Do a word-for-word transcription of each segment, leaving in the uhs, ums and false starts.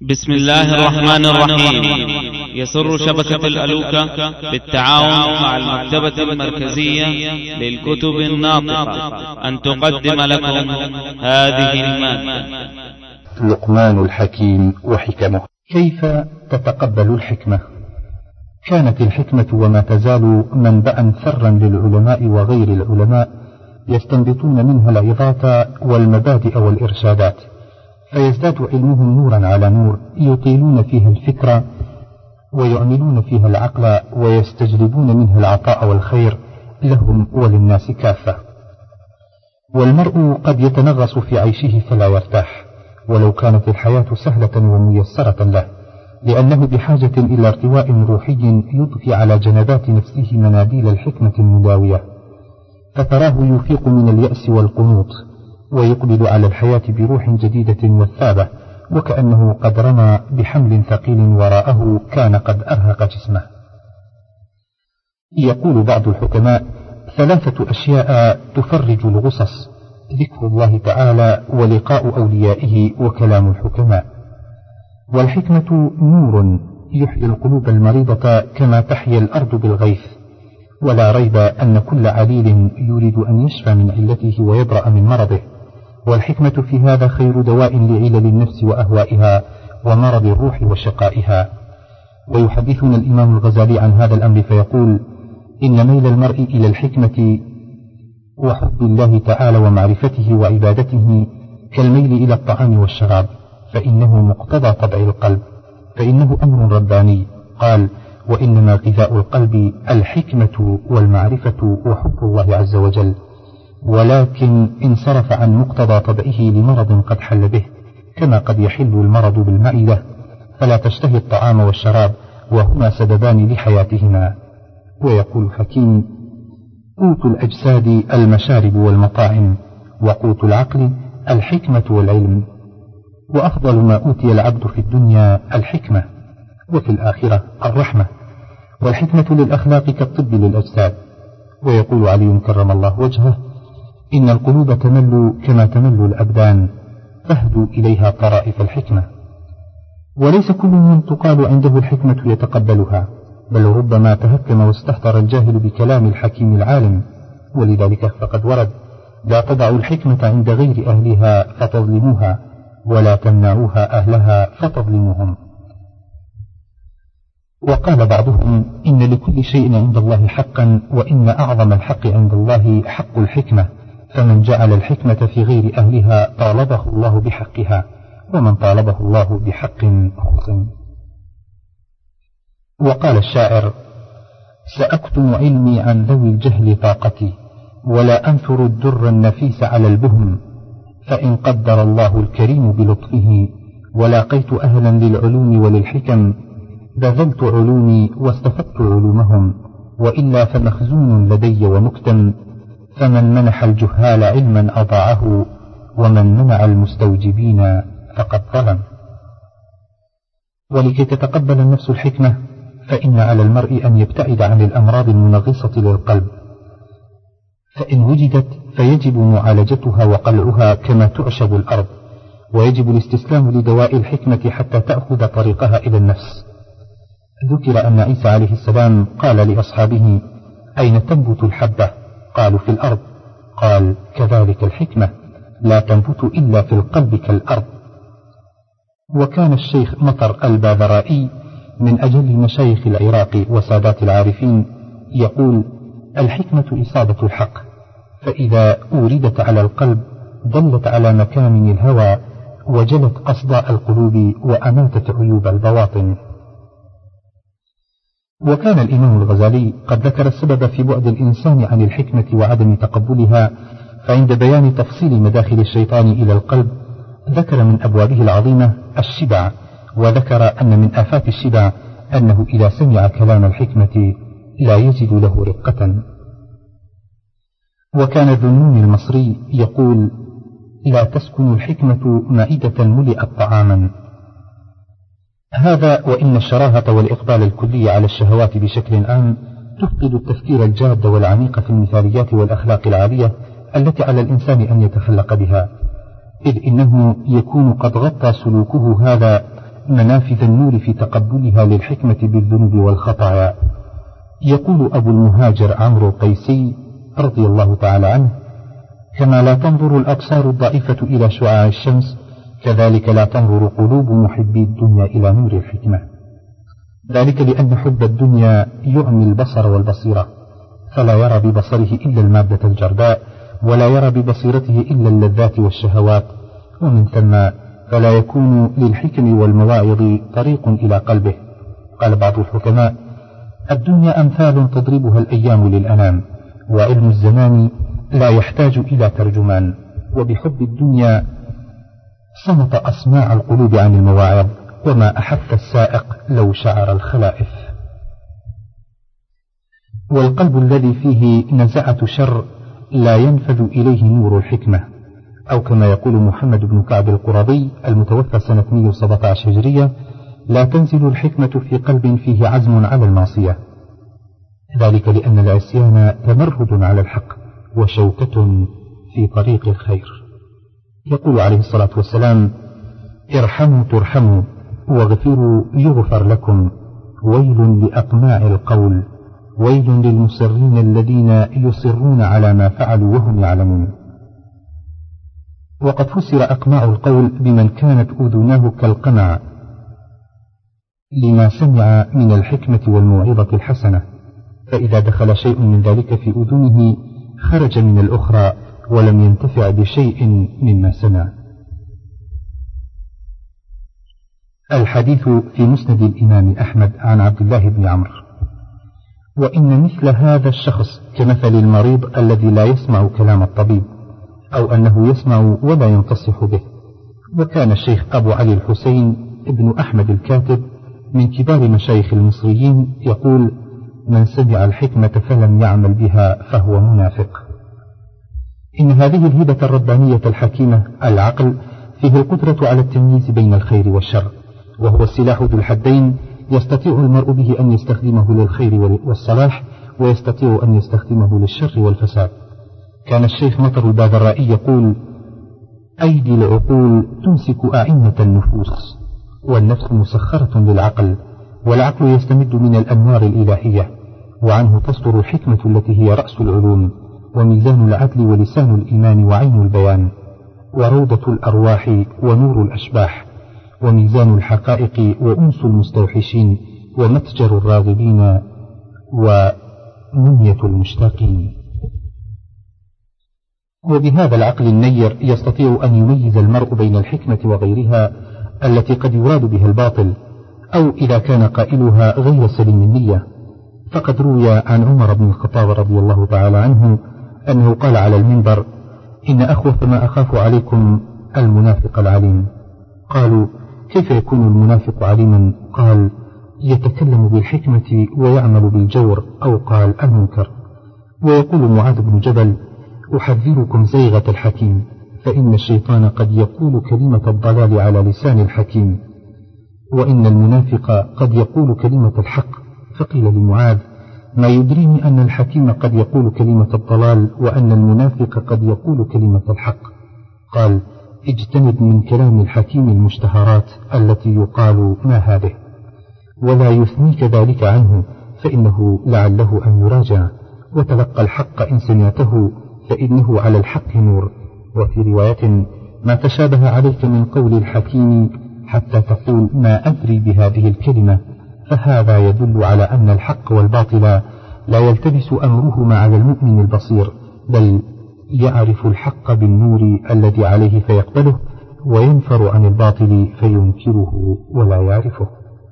بسم الله الرحمن الرحيم. يسر شبكة الألوكة بالتعاون مع المكتبة المركزية للكتب الناطقة أن تقدم لكم هذه المادة. لقمان الحكيم وحكمه. كيف تتقبل الحكمة؟ كانت الحكمة وما تزال منبعا ثرا للعلماء وغير العلماء يستنبطون منها العظات والمبادئ والإرشادات، فيزداد علمهم نورا على نور، يطيلون فيها الفكرة ويعملون فيها العقل، ويستجلبون منها العطاء والخير لهم وللناس كافة. والمرء قد يتنغص في عيشه فلا يرتاح ولو كانت الحياة سهلة وميسرة له، لأنه بحاجة إلى ارتواء روحي يضفي على جنبات نفسه مناديل الحكمة المداوية، فتراه يفيق من اليأس والقنوط ويقبل على الحياة بروح جديدة وثابة، وكأنه قد رمى بحمل ثقيل وراءه كان قد أرهق جسمه. يقول بعض الحكماء: ثلاثة أشياء تفرج الغصص: ذكر الله تعالى، ولقاء أوليائه، وكلام الحكماء. والحكمة نور يحيي القلوب المريضة كما تحيي الأرض بالغيث، ولا ريب أن كل عليل يريد أن يشفى من علته ويبرأ من مرضه، والحكمة في هذا خير دواء لعلل النفس وأهوائها ومرض الروح وشقائها. ويحدثنا الإمام الغزالي عن هذا الأمر فيقول: إن ميل المرء إلى الحكمة وحب الله تعالى ومعرفته وعبادته كالميل إلى الطعام والشراب، فإنه مقتضى طبع القلب، فإنه أمر رباني. قال: وإنما غذاء القلب الحكمة والمعرفة وحب الله عز وجل، ولكن انصرف عن مقتضى طبعه لمرض قد حل به، كما قد يحل المرض بالمعدة فلا تشتهي الطعام والشراب، وهما سببان لحياتهما. ويقول حكيم: قوت الأجساد المشارب والمطاعم، وقوت العقل الحكمة والعلم، وأفضل ما أوتي العبد في الدنيا الحكمة، وفي الآخرة الرحمة. والحكمة للأخلاق كالطب للأجساد. ويقول علي كرم الله وجهه: إن القلوب تمل كما تمل الأبدان، فاهدوا إليها طرائف الحكمة. وليس كل من تقال عنده الحكمة يتقبلها، بل ربما تهكم واستهتر الجاهل بكلام الحكيم العالم. ولذلك فقد ورد: لا تضعوا الحكمة عند غير أهلها فتظلموها، ولا تمنعوها أهلها فتظلموهم. وقال بعضهم: إن لكل شيء عند الله حقا، وإن أعظم الحق عند الله حق الحكمة، فمن جعل الحكمة في غير أهلها طالبه الله بحقها، ومن طالبه الله بحق خصم. وقال الشاعر: سأكتم علمي عن ذوي الجهل طاقتي، ولا أنثر الدر النفيس على البهم، فإن قدر الله الكريم بلطفه ولاقيت أهلا للعلوم وللحكم، بذلت علومي واستفدت علومهم، وإلا فمخزون لدي ومكتم، فمن منح الجهال علما أضاعه، ومن منع المستوجبين فقد ظلم. ولكي تتقبل النفس الحكمة فإن على المرء أن يبتعد عن الأمراض المنغصة للقلب، فإن وجدت فيجب معالجتها وقلعها كما تعشب الأرض، ويجب الاستسلام لدواء الحكمة حتى تأخذ طريقها إلى النفس. ذكر أن عيسى عليه السلام قال لأصحابه: أين تنبت الحبة؟ قالوا: في الأرض. قال: كذلك الحكمة لا تنبت إلا في القلب كالأرض. وكان الشيخ مطر الباذرائي من أجل مشايخ العراق وسادات العارفين يقول: الحكمة إصابة الحق، فإذا أوردت على القلب دلت على مكامن الهوى، وجلت أصداء القلوب، وأماتت عيوب البواطن. وكان الإمام الغزالي قد ذكر السبب في بعد الإنسان عن الحكمة وعدم تقبلها، فعند بيان تفصيل مداخل الشيطان إلى القلب ذكر من أبوابه العظيمة الشبع، وذكر أن من آفات الشبع أنه إذا سمع كلام الحكمة لا يجد له رقة. وكان ذنون المصري يقول: لا تسكن الحكمة مائدة ملئت طعاما. هذا وإن الشراهة والإقبال الكلي على الشهوات بشكل عام تفقد التفكير الجاد والعميق في المثاليات والأخلاق العالية التي على الإنسان أن يتخلق بها، إذ إنه يكون قد غطى سلوكه هذا منافذ النور في تقبلها للحكمة بالذنوب والخطايا. يقول أبو المهاجر عمرو القيسي رضي الله تعالى عنه: كما لا تنظر الأبصار الضعيفة إلى شعاع الشمس، كذلك لا تنظر قلوب محبي الدنيا إلى نور الحكمة. ذلك لأن حب الدنيا يعمي البصر والبصيرة، فلا يرى ببصره إلا المادة الجرداء، ولا يرى ببصيرته إلا اللذات والشهوات، ومن ثم فلا يكون للحكم والمواعظ طريق إلى قلبه. قال بعض الحكماء: الدنيا أمثال تضربها الأيام للأنام، وعلم الزمان لا يحتاج إلى ترجمان. وبحب الدنيا صمت أسماع القلوب عن المواعظ، وما أحف السائق لو شعر الخلائف. والقلب الذي فيه نزعة شر لا ينفذ إليه نور الحكمة، أو كما يقول محمد بن كعب القرظي المتوفى سنة مئة وسبعة عشر هجرية: لا تنزل الحكمة في قلب فيه عزم على المعصية، ذلك لأن العصيان تمرد على الحق وشوكة في طريق الخير. يقول عليه الصلاة والسلام: ارحموا ترحموا، واغفروا يغفر لكم، ويل لأقماع القول، ويل للمصرين الذين يصرون على ما فعلوا وهم يعلمون. وقد فسر أقماع القول بمن كانت أذناه كالقمع لما سمع من الحكمة والموعظة الحسنة، فإذا دخل شيء من ذلك في أذنه خرج من الأخرى ولم ينتفع بشيء مما سمع. الحديث في مسند الإمام أحمد عن عبد الله بن عمرو: وإن مثل هذا الشخص كمثل المريض الذي لا يسمع كلام الطبيب، أو أنه يسمع ولا ينتصح به. وكان الشيخ أبو علي الحسين ابن أحمد الكاتب من كبار مشايخ المصريين يقول: من سمع الحكمة فلم يعمل بها فهو منافق. إن هذه الهبة الربانية الحكيمة العقل فيه القدرة على التمييز بين الخير والشر، وهو السلاح ذو الحدين، يستطيع المرء به أن يستخدمه للخير والصلاح، ويستطيع أن يستخدمه للشر والفساد. كان الشيخ مطر الباذرائي يقول: أيدي العقول تمسك أعنة النفوس، والنفس مسخرة للعقل، والعقل يستمد من الأنوار الإلهية، وعنه تصدر الحكمة التي هي رأس العلوم، وميزان العدل ولسان الإيمان وعين البيان، وروضة الأرواح ونور الأشباح، وميزان الحقائق وأنس المستوحشين، ومتجر الراغبين ومنية المشتاقين. وبهذا العقل النير يستطيع أن يميز المرء بين الحكمة وغيرها التي قد يراد بها الباطل، أو إذا كان قائلها غير سليم النية. فقد روي عن عمر بن الخطاب رضي الله تعالى عنه أنه قال على المنبر: إن أخوف ما أخاف عليكم المنافق العليم. قالوا: كيف يكون المنافق عليما؟ قال: يتكلم بالحكمة ويعمل بالجور، أو قال المنكر. ويقول معاذ بن جبل: أحذركم زيغة الحكيم، فإن الشيطان قد يقول كلمة الضلال على لسان الحكيم، وإن المنافق قد يقول كلمة الحق. فقيل لمعاذ: ما يدريني أن الحكيم قد يقول كلمة الضلال، وأن المنافق قد يقول كلمة الحق؟ قال: اجتنب من كلام الحكيم المشتهرات التي يقال ما هذه، ولا يثنيك ذلك عنه، فإنه لعله أن يراجع، وتلقى الحق إن سمعته، فإنه على الحق نور. وفي رواية: ما تشابه عليك من قول الحكيم حتى تقول ما أدري بهذه الكلمة، فهذا يدل على أن الحق والباطل لا يلتبس أمرهما على المؤمن البصير، بل يعرف الحق بالنور الذي عليه فيقبله، وينفر عن الباطل فينكره ولا يعرفه.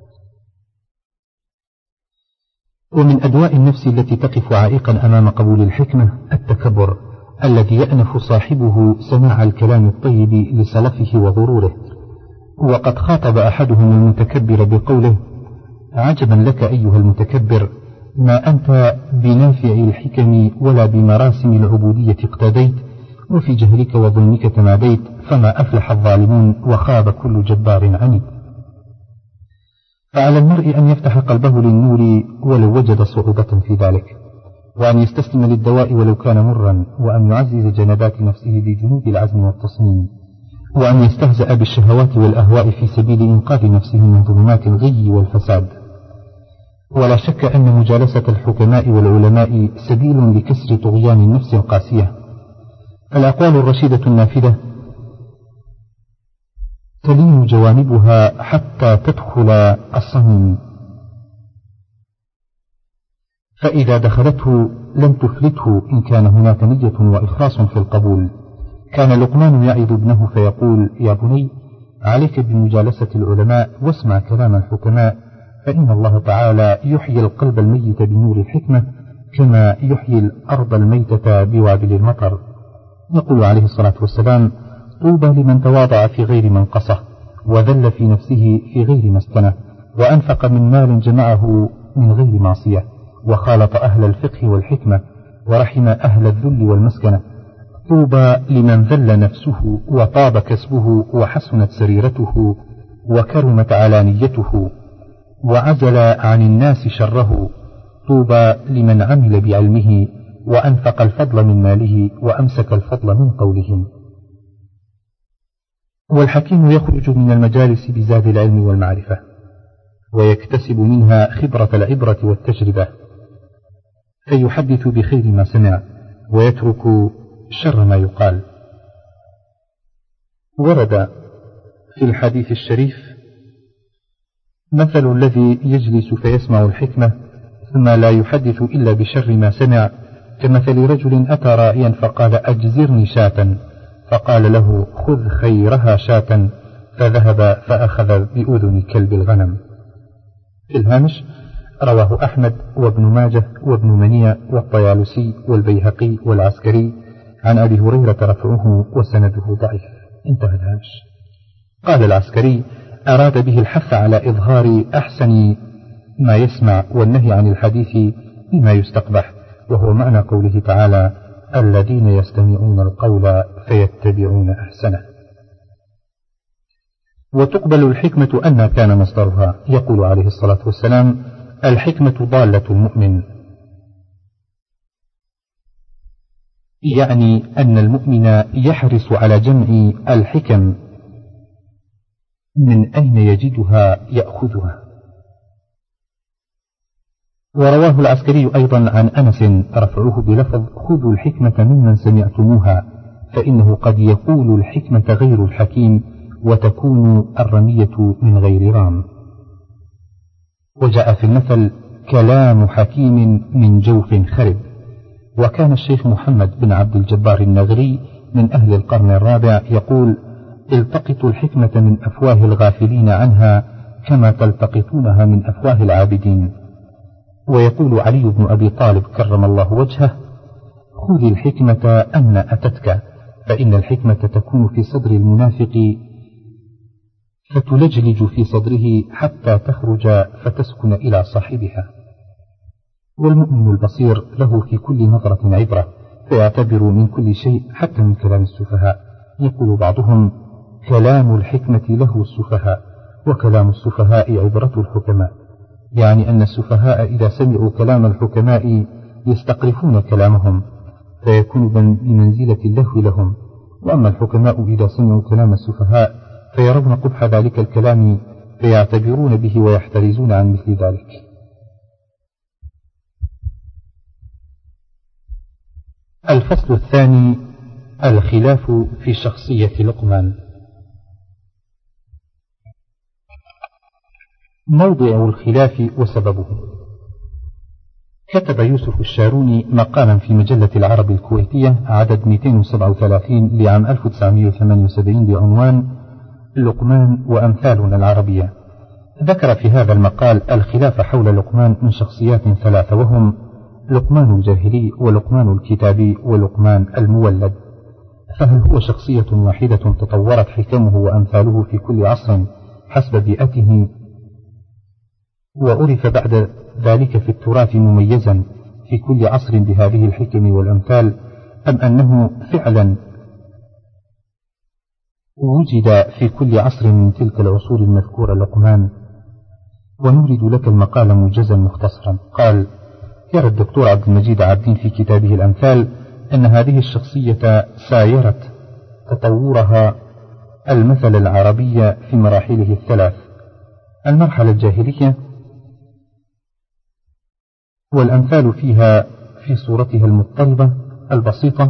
ومن أدواء النفس التي تقف عائقا أمام قبول الحكمة التكبر، الذي يأنف صاحبه سماع الكلام الطيب لسلفه وغروره. وقد خاطب أحدهم المتكبر بقوله: عجبا لك أيها المتكبر، ما أنت بنافع الحكم ولا بمراسم العبودية اقتديت، وفي جهلك وظلمك تماديت، فما أفلح الظالمون وخاب كل جبار عنيد. فعلى المرء أن يفتح قلبه للنور ولو وجد صعوبة في ذلك، وأن يستسلم للدواء ولو كان مرا، وأن يعزز جنبات نفسه بجنود العزم والتصميم، وأن يستهزأ بالشهوات والأهواء في سبيل إنقاذ نفسه من ظلمات الغي والفساد. ولا شك أن مجالسة الحكماء والعلماء سبيل لكسر طغيان النفس القاسية. الأقوال الرشيدة النافذة تلين جوانبها حتى تدخل الصميم، فإذا دخلته لم تفلته إن كان هناك نية وإخلاص في القبول. كان لقمان يعظ ابنه فيقول: يا بني، عليك بمجالسة العلماء واسمع كلام الحكماء، فإن الله تعالى يحيي القلب الميت بنور الحكمة كما يحيي الأرض الميتة بوابل المطر. يقول عليه الصلاة والسلام: طوبى لمن تواضع في غير منقصة، وذل في نفسه في غير مسكنة، وأنفق من مال جمعه من غير معصية، وخالط أهل الفقه والحكمة، ورحم أهل الذل والمسكنة. طوبى لمن ذل نفسه وطاب كسبه وحسنت سريرته وكرمت علانيته وعزل عن الناس شره. طوبى لمن عمل بعلمه وأنفق الفضل من ماله وأمسك الفضل من قوله. والحكيم يخرج من المجالس بزاد العلم والمعرفة، ويكتسب منها خبرة العبرة والتجربة، فيحدث بخير ما سمع ويترك شر ما يقال. ورد في الحديث الشريف: مثل الذي يجلس فيسمع الحكمة ثم لا يحدث إلا بشر ما سمع كمثل رجل أتى راعيا فقال: أجزرني شاة، فقال له: خذ خيرها شاة، فذهب فأخذ بأذن كلب الغنم. في الهامش: رواه أحمد وابن ماجه وابن منيع والطيالسي والبيهقي والعسكري عن أبي هريرة رفعه وسنده ضعيف. انتهى الهامش. قال العسكري: أراد به الحث على إظهار أحسن ما يسمع والنهي عن الحديث بما يستقبح، وهو معنى قوله تعالى: الذين يستمعون القول فيتبعون أحسنه. وتقبل الحكمة أن كان مصدرها. يقول عليه الصلاة والسلام: الحكمة ضالة المؤمن، يعني أن المؤمن يحرص على جمع الحكم، من أين يجدها يأخذها. ورواه العسكري أيضا عن أنس رفعه بلفظ: خذوا الحكمة ممن سمعتموها، فإنه قد يقول الحكمة غير الحكيم وتكون الرمية من غير رام. وجاء في المثل: كلام حكيم من جوف خرب. وكان الشيخ محمد بن عبد الجبار النغري من أهل القرن الرابع يقول: التقطوا الحكمة من أفواه الغافلين عنها كما تلتقطونها من أفواه العابدين. ويقول علي بن أبي طالب كرم الله وجهه: خذ الحكمة أن أتتك، فإن الحكمة تكون في صدر المنافق فتلجلج في صدره حتى تخرج فتسكن إلى صاحبها. والمؤمن البصير له في كل نظرة عبرة، فيعتبر من كل شيء حتى من كلام السفهاء. يقول بعضهم: كلام الحكمة له السفهاء، وكلام السفهاء عبرة الحكماء، يعني أن السفهاء إذا سمعوا كلام الحكماء يستقرفون كلامهم فيكون بمنزلة اللهو لهم، وأما الحكماء إذا سمعوا كلام السفهاء فيرون قبح ذلك الكلام فيعتبرون به ويحترزون عن مثل ذلك. الفصل الثاني: الخلاف في شخصية لقمان. موضع الخلاف وسببه. كتب يوسف الشاروني مقالا في مجلة العرب الكويتية عدد مئتين وسبعة وثلاثين لعام ألف وتسعمئة وثمانية وسبعين بعنوان لقمان وأمثالنا العربية. ذكر في هذا المقال الخلاف حول لقمان من شخصيات ثلاثة، وهم لقمان الجاهلي ولقمان الكتابي ولقمان المولد. فهل هو شخصية واحدة تطورت حكمه وأمثاله في كل عصر حسب بيئته وعرف بعد ذلك في التراث مميزا في كل عصر بهذه الحكم والأمثال، أم أنه فعلا وجد في كل عصر من تلك العصور المذكورة لقمان؟ ونورد لك المقال موجزا مختصرا. قال: يرى الدكتور عبد المجيد عابدين في كتابه الأمثال أن هذه الشخصية سايرت تطورها المثل العربي في مراحله الثلاث: المرحلة الجاهلية، والأمثال فيها في صورتها المضطربة البسيطة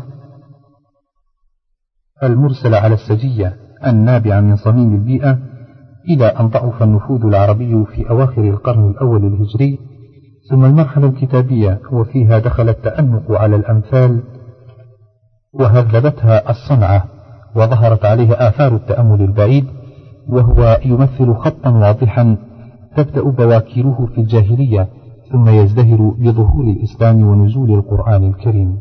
المرسلة على السجية النابعة من صميم البيئة، إلى أن ضعف النفوذ العربي في أواخر القرن الأول الهجري. ثم المرحلة الكتابية، وفيها دخل التأنق على الأمثال وهذبتها الصنعة، وظهرت عليها آثار التأمل البعيد، وهو يمثل خطا واضحا تبدأ بواكيره في الجاهلية، ثم يزدهر بظهور الإسلام ونزول القرآن الكريم.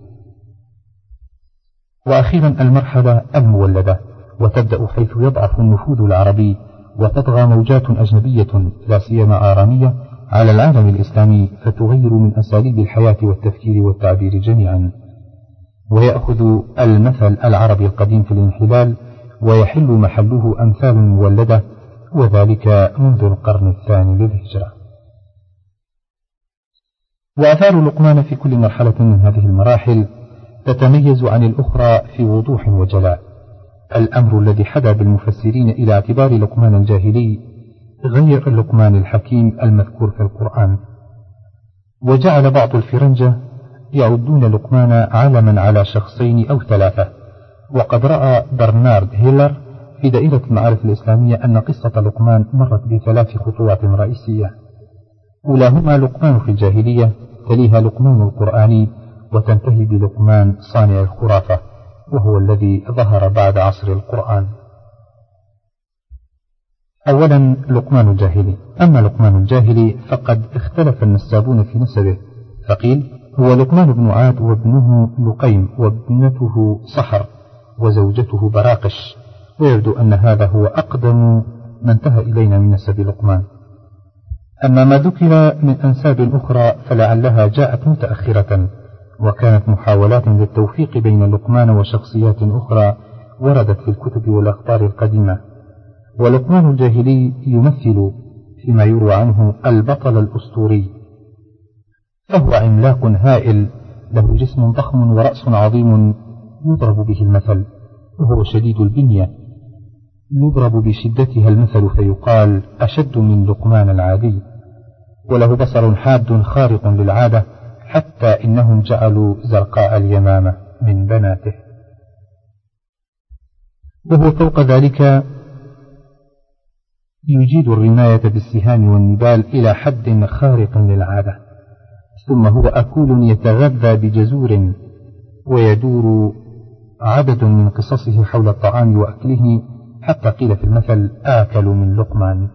وأخيرا المرحلة المولدة، وتبدأ حيث يضعف النفوذ العربي وتطغى موجات أجنبية لا سيما آرامية على العالم الإسلامي، فتغير من أساليب الحياة والتفكير والتعبير جميعا، ويأخذ المثل العربي القديم في الانحلال ويحل محله أمثال مولدة، وذلك منذ القرن الثاني للهجرة. وآثار لقمان في كل مرحلة من هذه المراحل تتميز عن الأخرى في وضوح وجلاء. الأمر الذي حدا بالمفسرين إلى اعتبار لقمان الجاهلي غير لقمان الحكيم المذكور في القرآن، وجعل بعض الفرنجة يعدون لقمان علما على شخصين أو ثلاثة. وقد رأى برنارد هيلر في دائرة المعارف الإسلامية أن قصة لقمان مرت بثلاث خطوات رئيسية: أولاهما لقمان في الجاهلية، تليها لقمان القرآني، وتنتهي بلقمان صانع الخرافة، وهو الذي ظهر بعد عصر القرآن. أولا لقمان الجاهلي. أما لقمان الجاهلي فقد اختلف النسابون في نسبه، فقيل هو لقمان بن عاد وابنه لقيم وابنته صحر وزوجته براقش، ويبدو أن هذا هو أقدم ما انتهى إلينا من نسب لقمان. أما ما ذكر من أنساب أخرى فلعلها جاءت متأخرة، وكانت محاولات للتوفيق بين لقمان وشخصيات أخرى وردت في الكتب والأخبار القديمة. ولقمان الجاهلي يمثل فيما يروى عنه البطل الأسطوري، فهو عملاق هائل له جسم ضخم ورأس عظيم يضرب به المثل، وهو شديد البنية يضرب بشدتها المثل فيقال أشد من لقمان العادي. وله بصر حاد خارق للعادة، حتى إنهم جعلوا زرقاء اليمامة من بناته. وهو فوق ذلك يجيد الرماية بالسهام والنبال إلى حد خارق للعادة. ثم هو أكول يتغذى بجزور، ويدور عدد من قصصه حول الطعام وأكله، حتى قيل في المثل آكل من لقمان.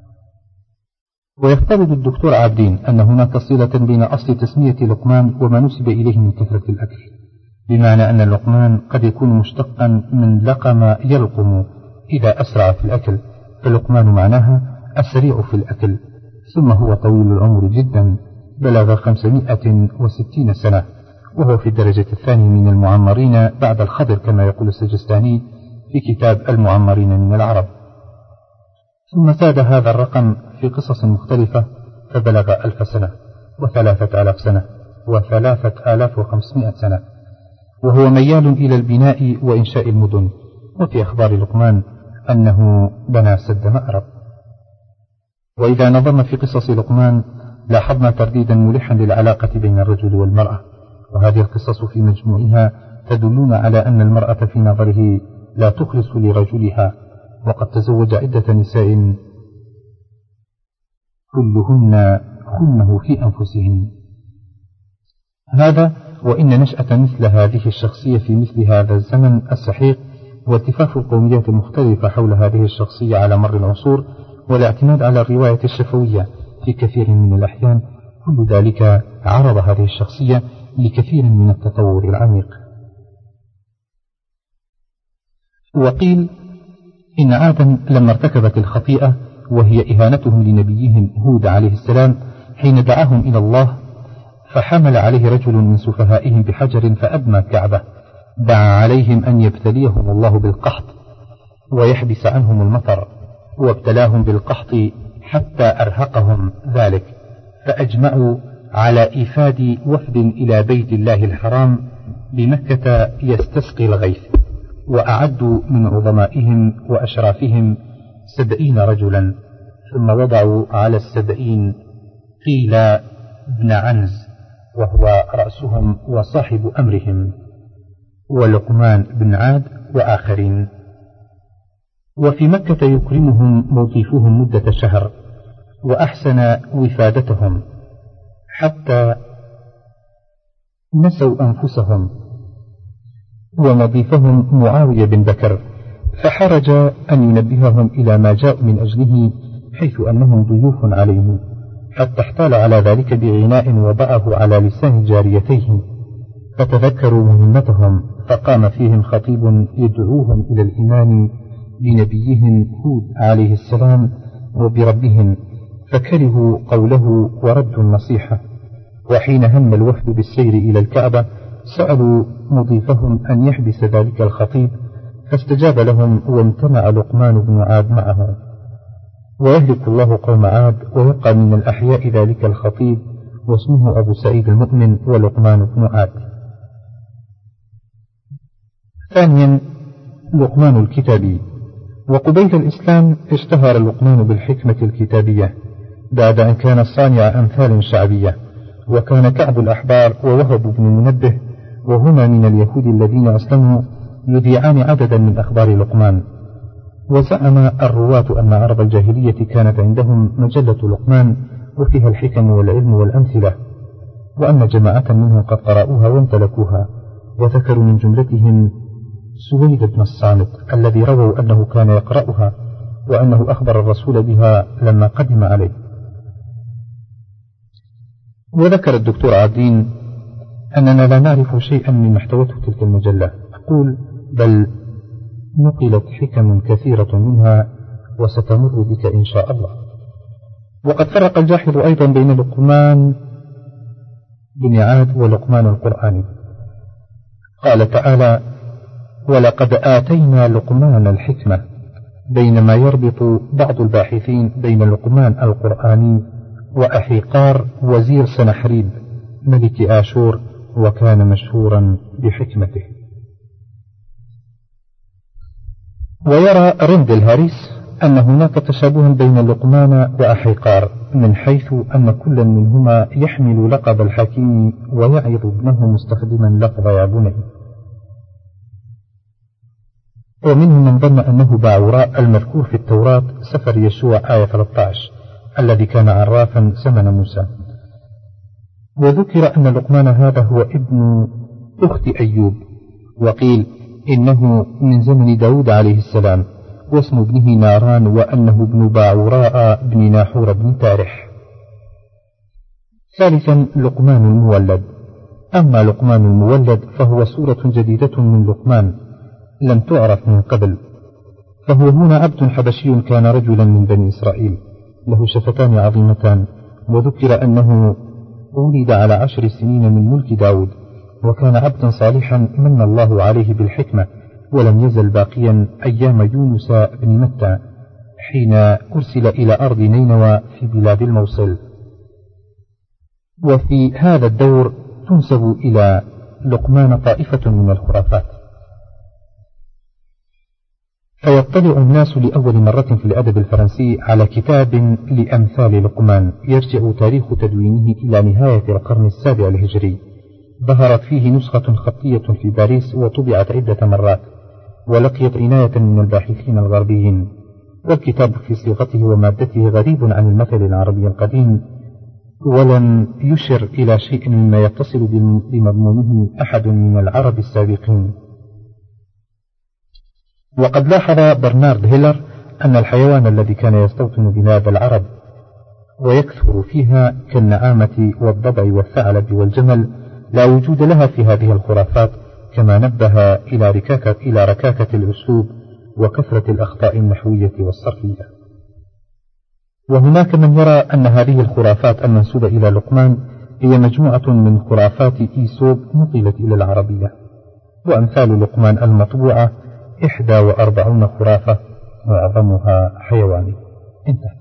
ويفترض الدكتور عابدين أن هناك صلة بين أصل تسمية لقمان وما نسب إليه من كثرة الأكل، بمعنى أن اللقمان قد يكون مشتقا من لقم يلقم إذا أسرع في الأكل، فلقمان معناها السريع في الأكل. ثم هو طويل العمر جدا، بلغ خمسمائة وستين سنة، وهو في الدرجة الثانية من المعمرين بعد الخضر كما يقول السجستاني في كتاب المعمرين من العرب. ثم زاد هذا الرقم في قصص مختلفة فبلغ ألف سنة وثلاثة آلاف سنة وثلاثة آلاف وخمسمائة سنة، وهو ميال إلى البناء وإنشاء المدن. وفي أخبار لقمان أنه بنى سد مأرب. وإذا نظرنا في قصص لقمان لاحظنا ترديدا ملحا للعلاقة بين الرجل والمرأة، وهذه القصص في مجموعها تدلون على أن المرأة في نظره لا تخلص لرجلها، وقد تزوج عدة نساء كلهن خنه في أنفسهن. هذا وإن نشأة مثل هذه الشخصية في مثل هذا الزمن السحيق، والتفاف القوميات المختلفة حول هذه الشخصية على مر العصور، والاعتماد على الرواية الشفوية في كثير من الأحيان، كل ذلك عرض هذه الشخصية لكثير من التطور العميق. وقيل إن عادا لما ارتكبت الخطيئة، وهي إهانتهم لنبيهم هود عليه السلام حين دعاهم إلى الله، فحمل عليه رجل من سفهائهم بحجر فأدمى كعبة، دعا عليهم أن يبتليهم الله بالقحط ويحبس عنهم المطر، وابتلاهم بالقحط حتى أرهقهم ذلك، فأجمعوا على إيفاد وفد إلى بيت الله الحرام بمكة يستسقي الغيث. وأعدوا من عظمائهم وأشرافهم سبعين رجلا، ثم وضعوا على السبعين قيل بن عنز وهو رأسهم وصاحب أمرهم، ولقمان بن عاد وآخرين. وفي مكة يكرمهم موظفوهم مدة شهر، وأحسن وفادتهم حتى نسوا أنفسهم. ومضيفهم معاوية بن بكر فحرج أن ينبههم إلى ما جاءوا من أجله، حيث أنهم ضيوف عليه، حتى احتال على ذلك بغناء وضعه على لسان جاريتيه، فتذكروا مهمتهم، فقام فيهم خطيب يدعوهم إلى الإيمان بنبيهم هود عليه السلام وبربهم، فكرهوا قوله وردوا النصيحة. وحين هم الوفد بالسير إلى الكعبة سألوا مضيفهم أن يحبس ذلك الخطيب، فاستجاب لهم وامتنع لقمان بن عاد معه. ويهلك الله قوم عاد، ويبقى من الأحياء ذلك الخطيب واسمه أبو سعيد المؤمن ولقمان بن عاد. ثانيا لقمان الكتابي. وقبيل الإسلام اشتهر لقمان بالحكمة الكتابية بعد أن كان صانع أمثال شعبية. وكان كعب الأحبار ووهب بن منبه وهما من اليهود الذين أسلموا يذيعان عددا من أخبار لقمان. وزعم الرواة أن عرب الجاهلية كانت عندهم مجلة لقمان وفيها الحكم والعلم والأمثلة، وأن جماعة منهم قد قرأوها وامتلكوها، وذكروا من جملتهم سويد بن الصامت الذي رووا أنه كان يقرأها، وأنه أخبر الرسول بها لما قدم عليه. وذكر الدكتور عابدين أننا لا نعرف شيئا من محتوته تلك المجلة، أقول بل نقلت حكم كثيرة منها وستمر بك إن شاء الله. وقد فرق الجاحظ أيضا بين لقمان بن عاد ولقمان القرآني. قال تعالى: ولقد آتينا لقمان الحكمة، بينما يربط بعض الباحثين بين لقمان القرآني وأحيقار وزير سنحريب ملك آشور، وكان مشهورا بحكمته. ويرى رند الهاريس أن هناك تشابها بين لقمان وأحيقار، من حيث أن كل منهما يحمل لقب الحكيم ويعظ ابنه مستخدما لفظ يا بني. ومنهم من ظن أنه باعوراء المذكور في التوراة سفر يشوع آية ثلاثة عشر الذي كان عرافا زمن موسى. وذكر أن لقمان هذا هو ابن أخت أيوب، وقيل إنه من زمن داود عليه السلام، واسم ابنه ناران، وأنه ابن باعوراء بن ناحور بن تارح. ثالثا لقمان المولد. أما لقمان المولد فهو سورة جديدة من لقمان لم تعرف من قبل، فهو هنا عبد حبشي كان رجلا من بني إسرائيل له شفتان عظيمتان، وذكر أنه ولد على عشر سنين من ملك داود، وكان عبدا صالحا من الله عليه بالحكمة، ولم يزل باقيا أيام يونس بن متى حين أرسل إلى أرض نينوى في بلاد الموصل. وفي هذا الدور تنسب إلى لقمان طائفة من الخرافات، فيطلع الناس لأول مرة في الأدب الفرنسي على كتاب لأمثال لقمان يرجع تاريخ تدوينه إلى نهاية القرن السابع الهجري. ظهرت فيه نسخة خطية في باريس وطبعت عدة مرات، ولقيت عناية من الباحثين الغربيين. والكتاب في صيغته ومادته غريب عن المثل العربي القديم، ولم يشر إلى شيء مما يتصل بمضمونه أحد من العرب السابقين. وقد لاحظ برنارد هيلر أن الحيوان الذي كان يستوطن بلاد العرب ويكثر فيها كالنعامة والضبع والثعلب والجمل لا وجود لها في هذه الخرافات، كما نبه إلى ركاكة, إلى ركاكة الأسلوب وكثرة الأخطاء النحوية والصرفية. وهناك من يرى أن هذه الخرافات المنسوبة إلى لقمان هي مجموعة من خرافات إيسوب نقلت إلى العربية، وأمثال لقمان المطبوعة إحدى وأربعون خرافة معظمها حيواني. انتهى.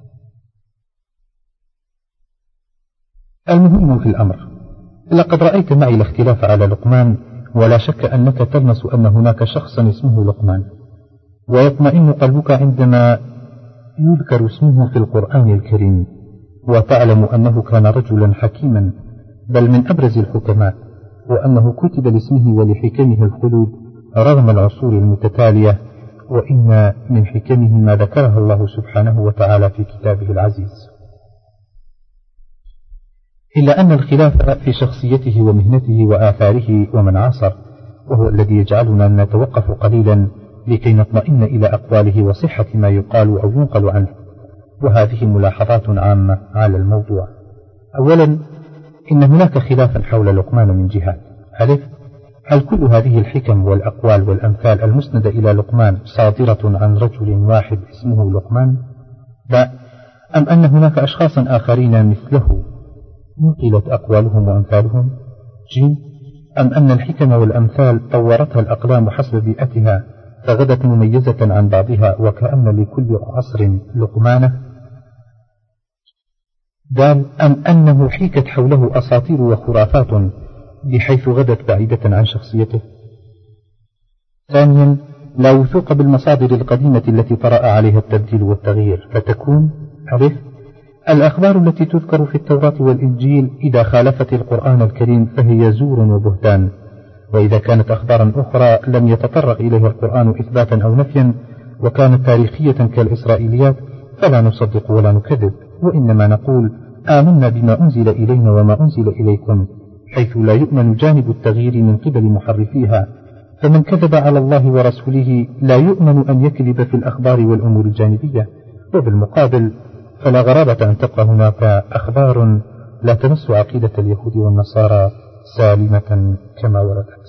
المهم في الأمر، لقد رأيت معي الاختلاف على لقمان ولا شك أنك تلمس أن هناك شخصا اسمه لقمان، ويطمئن قلبك عندما يذكر اسمه في القرآن الكريم، وتعلم أنه كان رجلا حكيما بل من أبرز الحكماء، وأنه كتب لاسمه ولحكمه الخلود رغم العصور المتتالية، وإن من حكمه ما ذكرها الله سبحانه وتعالى في كتابه العزيز. إلا أن الخلاف في شخصيته ومهنته وآثاره ومن عاصر، وهو الذي يجعلنا نتوقف قليلا لكي نطمئن إلى أقواله وصحة ما يقال أو ينقل عنه، وهذه ملاحظات عامة على الموضوع. أولا، إن هناك خلافا حول لقمان من جهات: ألف، هل كل هذه الحكم والأقوال والأمثال المسندة إلى لقمان صادرة عن رجل واحد اسمه لقمان؟ لا، أم أن هناك أشخاصا آخرين مثله نقلت أقوالهم وأمثالهم؟ ج، أم أن الحكم والأمثال طورتها الأقلام حسب بيئتها فغدت مميزة عن بعضها وكأن لكل عصر لقمانة؟ دال، أم أنه حيكت حوله أساطير وخرافات بحيث غدت بعيدة عن شخصيته؟ ثانيا، لا وثوق بالمصادر القديمة التي طرأ عليها التبديل والتغيير، فتكون: ألف، الأخبار التي تذكر في التوراة والإنجيل إذا خالفت القرآن الكريم فهي زور وبهتان، وإذا كانت أخبارا أخرى لم يتطرق إليها القرآن إثباتا أو نفيا وكانت تاريخية كالإسرائيليات فلا نصدق ولا نكذب، وإنما نقول آمنا بما أنزل إلينا وما أنزل إليكم، حيث لا يؤمن جانب التغيير من قبل محرفيها، فمن كذب على الله ورسوله لا يؤمن أن يكذب في الأخبار والأمور الجانبية. وبالمقابل فلا غرابة أن تبقى هناك أخبار لا تمس عقيدة اليهود والنصارى سالمة كما وردت.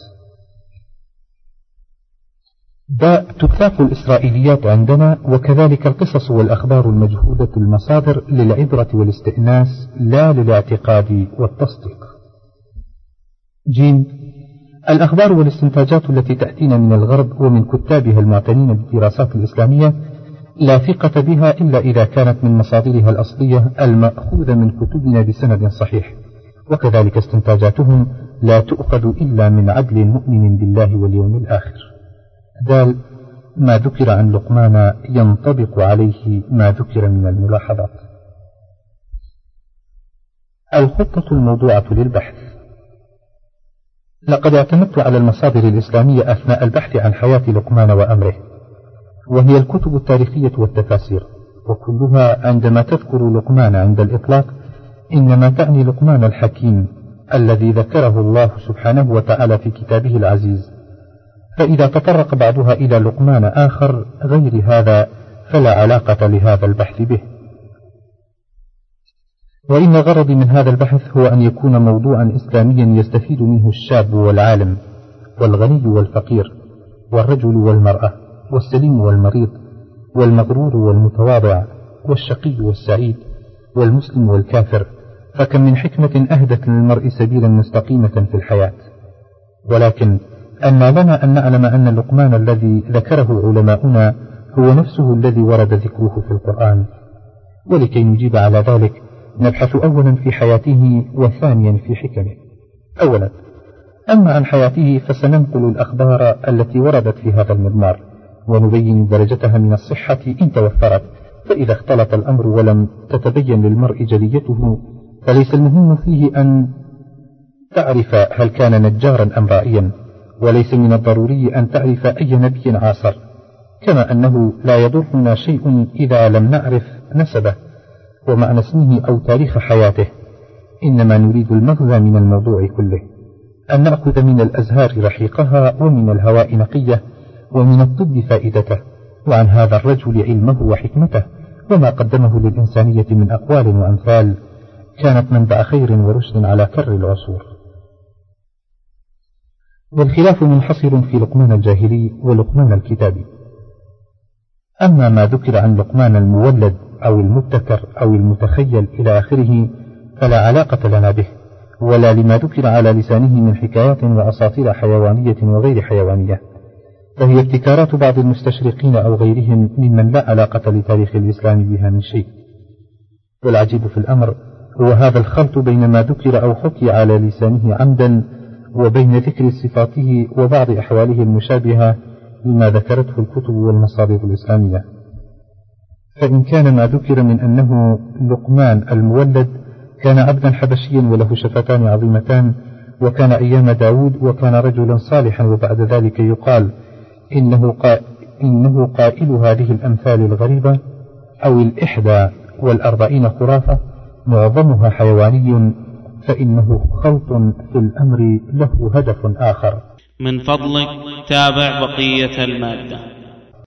باء، تثاق الإسرائيليات عندنا وكذلك القصص والأخبار المجهودة المصادر للعبرة والاستئناس لا للاعتقاد والتصديق. جيم، الأخبار والاستنتاجات التي تأتينا من الغرب ومن كتابها المعتنين بالدراسات الإسلامية لا ثقة بها إلا إذا كانت من مصادرها الأصلية المأخوذة من كتبنا بسند صحيح، وكذلك استنتاجاتهم لا تؤخذ إلا من عدل مؤمن بالله واليوم الآخر. دال، ما ذكر عن لقمان ينطبق عليه ما ذكر من الملاحظات. الخطة الموضوعة للبحث. لقد اعتمدت على المصادر الإسلامية أثناء البحث عن حياة لقمان وأمره، وهي الكتب التاريخية والتفاسير، وكلها عندما تذكر لقمان عند الإطلاق إنما تعني لقمان الحكيم الذي ذكره الله سبحانه وتعالى في كتابه العزيز، فإذا تطرق بعضها إلى لقمان آخر غير هذا فلا علاقة لهذا البحث به. وإن غرضي من هذا البحث هو أن يكون موضوعا إسلاميا يستفيد منه الشاب والعالم والغني والفقير والرجل والمرأة والسليم والمريض والمغرور والمتواضع والشقي والسعيد والمسلم والكافر، فكم من حكمة أهدت للمرء سبيلا مستقيمة في الحياة. ولكن أن لنا أن نعلم أن لقمان الذي ذكره علماؤنا هو نفسه الذي ورد ذكره في القرآن، ولكي نجيب على ذلك نبحث أولا في حياته وثانيا في حكمه. أولا، أما عن حياته فسننقل الأخبار التي وردت في هذا المضمار ونبين درجتها من الصحة إن توفرت، فإذا اختلط الأمر ولم تتبين للمرء جليته فليس المهم فيه أن تعرف هل كان نجارا أم رائيا، وليس من الضروري أن تعرف أي نبي عاصر، كما أنه لا يضرنا شيء إذا لم نعرف نسبه ومعنى اسمه أو تاريخ حياته، إنما نريد المغزى من الموضوع كله، أن نأخذ من الأزهار رحيقها ومن الهواء نقية ومن الطب فائدته، وعن هذا الرجل علمه وحكمته وما قدمه للإنسانية من أقوال وأمثال كانت منبع خير ورشد على كر العصور. والخلاف منحصر في لقمان الجاهلي ولقمان الكتابي. أما ما ذكر عن لقمان المولد أو المبتكر أو المتخيل إلى آخره فلا علاقة لنا به، ولا لما ذكر على لسانه من حكايات وأساطير حيوانية وغير حيوانية، فهي ابتكارات بعض المستشرقين أو غيرهم ممن لا علاقة لتاريخ الإسلام بها من شيء. والعجيب في الأمر هو هذا الخلط بين ما ذكر أو حكي على لسانه عمدا وبين ذكر صفاته وبعض أحواله المشابهة لما ذكرته الكتب والمصادر الإسلامية. فإن كان ما ذكر من أنه لقمان المولد كان عبدا حبشيا وله شفتان عظيمتان وكان أيام داود وكان رجلا صالحا، وبعد ذلك يقال إنه, قا إنه قائل هذه الأمثال الغريبة أو الإحدى والأربعين خرافة معظمها حيواني، فإنه خلط في الأمر له هدف آخر. من فضلك تابع بقية المادة.